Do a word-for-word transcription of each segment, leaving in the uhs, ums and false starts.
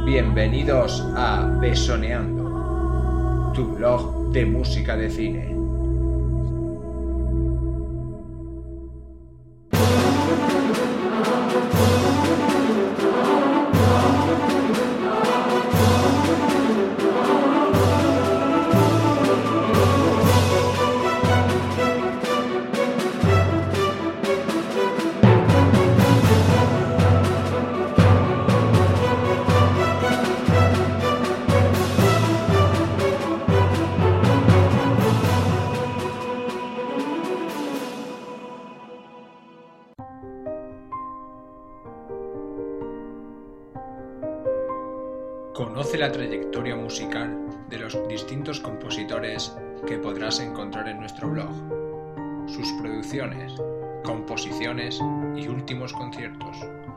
Bienvenidos a Besoneando, tu blog de música de cine. Conoce la trayectoria musical de los distintos compositores que podrás encontrar en nuestro blog, sus producciones, composiciones y últimos conciertos.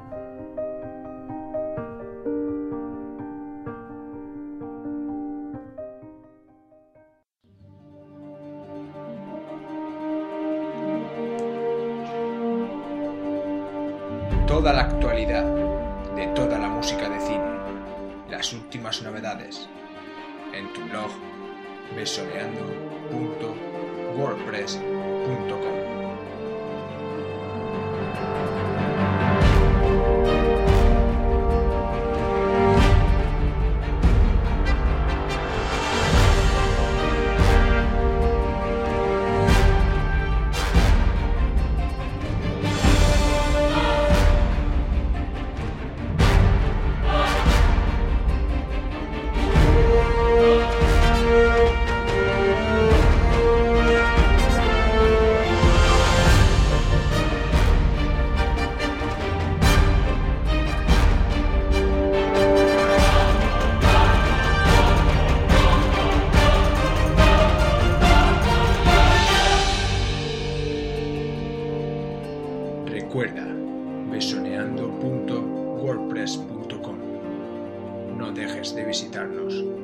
Toda la actualidad de toda la música de cine. Las últimas novedades en tu blog besoneando punto wordpress punto com. Recuerda, besoneando punto wordpress punto com. No dejes de visitarnos.